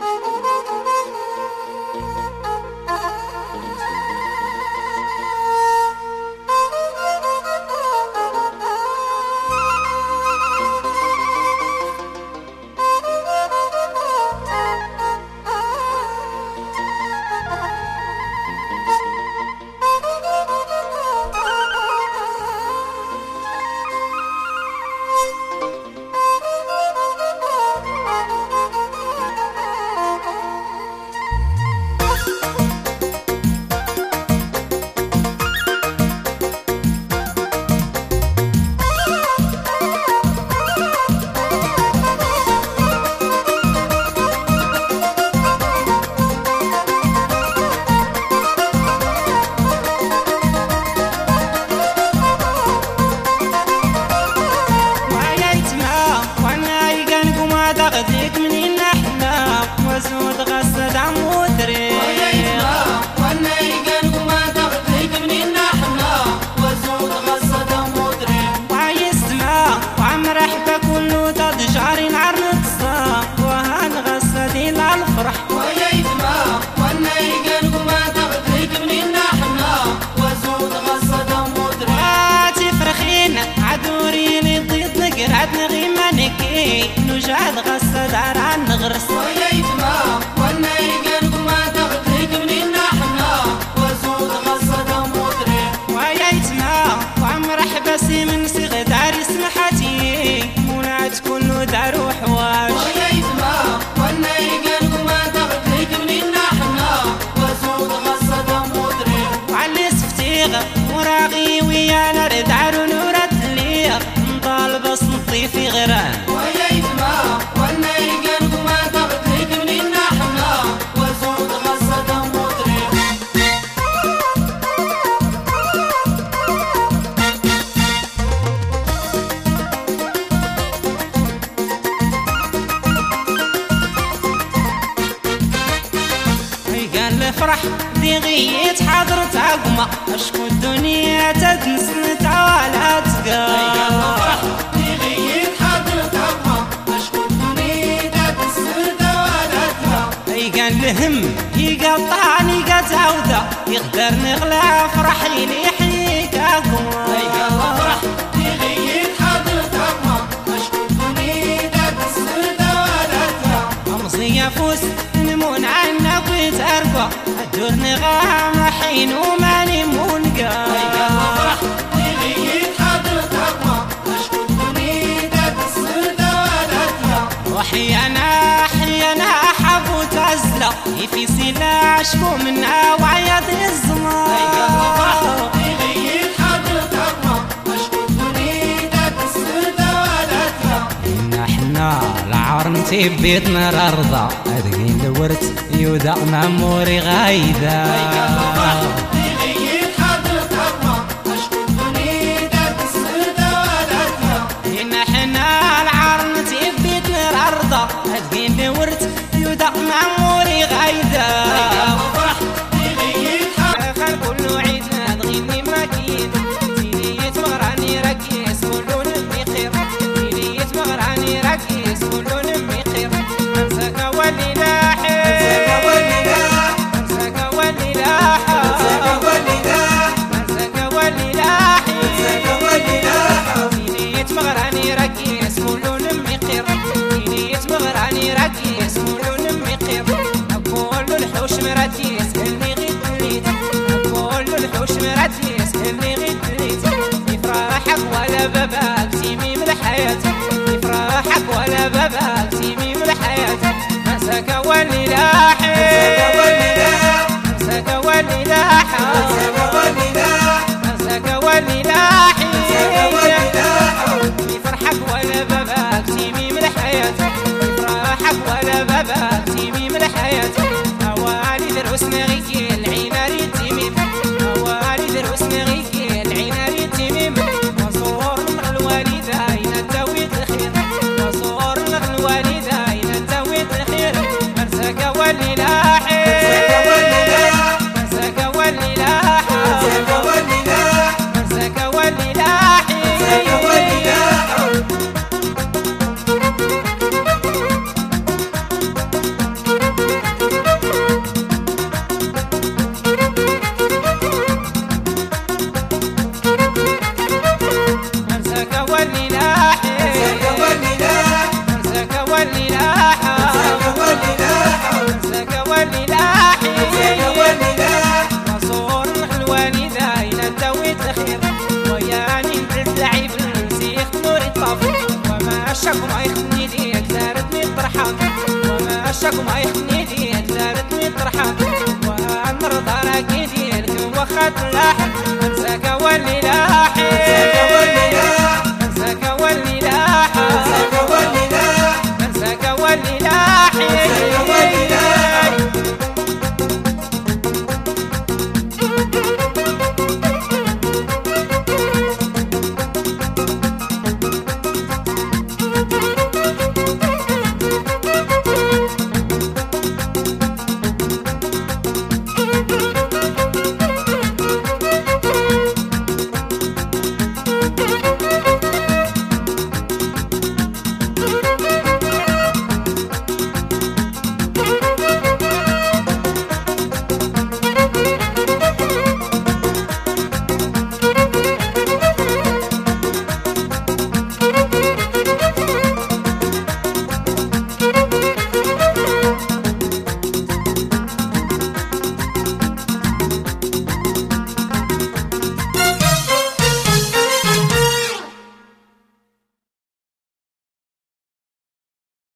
تاخذيك منين احنا وزود غسد عمودري وانا يقلب ما تاخذيك منين احنا وزود غسد عمودري وعيسما وعم رحبة كله تضجاري نعر نتصا وهان غسدي للفرح ويايتما وانا يقلب ما تاخذيك منين احنا وزود غسد عمودري تفرخين عدوري لي ضيط نقرعد نغيمة نكي نجعد غسد عران نغرس ويايتما وانا يقلب ما تاخذيك منين احنا وزود غسد عمودري ويايتما وعم رحبة من صيغ داري سمحتي منعت كله دار وحواش ويايتما وانا يقلب ما تاخذيك منين احنا وزود غسد عمودري وعلي سفتيغ وراغي ويانا ردعر ونورد لي نطالب صنطي في غران ويايتما وانا يقلب ما تاخذيك منين احنا وزود غسد عمودري قال الفرح دي غيت حضرت عقمة اشكو الدنيا تدنسن تعالى تقال قال الهم يقطعني قتاوده يقدر نغلى فرح لي يحييك عقمة امضي يفوس نمون عنك ويترقى الدور نغام حين وماني منقى وحيانا احب وتزلى في سلا اشكو منها وعياد الزمان احنا العار بيتنا الارض ادقين الورد يودع ماموري غايده ادقين الورد يودع ماموري غايده كله عيدنا تغني ماكين تيليت مغراني ركيس كلو نمي خير تيليت مغراني ركيس كلو نمي خير امسك ولي لاحي امسك ولي لاحي امسك ولي لاحي تيليت مغراني ركيس كلو نمي خير تيليت مغراني ركيس كلو نمي خير كل الحوش مراتيس اللي غيت الحوش مراتيس اللي غيت يفرحك ولا باباك تيمي من الحياة يفرحك ولا باباك تيمي من الحياة مساك ولي لاحي مساك ولي لاحي مساك ولي لاحي يفرحك ولا باباك تيمي من الحياة يفرحك ولا باباك تيمي من الحياة هوالي دروس نغيكي العين ريت تيمي هوالي دروس نغيكي العين ريت تيمي وصور من الوالدين التويت الخير وصور من الوالدين التويت الخير مرساك ولي لاحي مرساك ولي لاحي مرساك ولي لاحي رشاك وما يحني ديال زادتني الطرحة ونرضى راكي ديالك واخا تلاحق ننساك واللي لاحق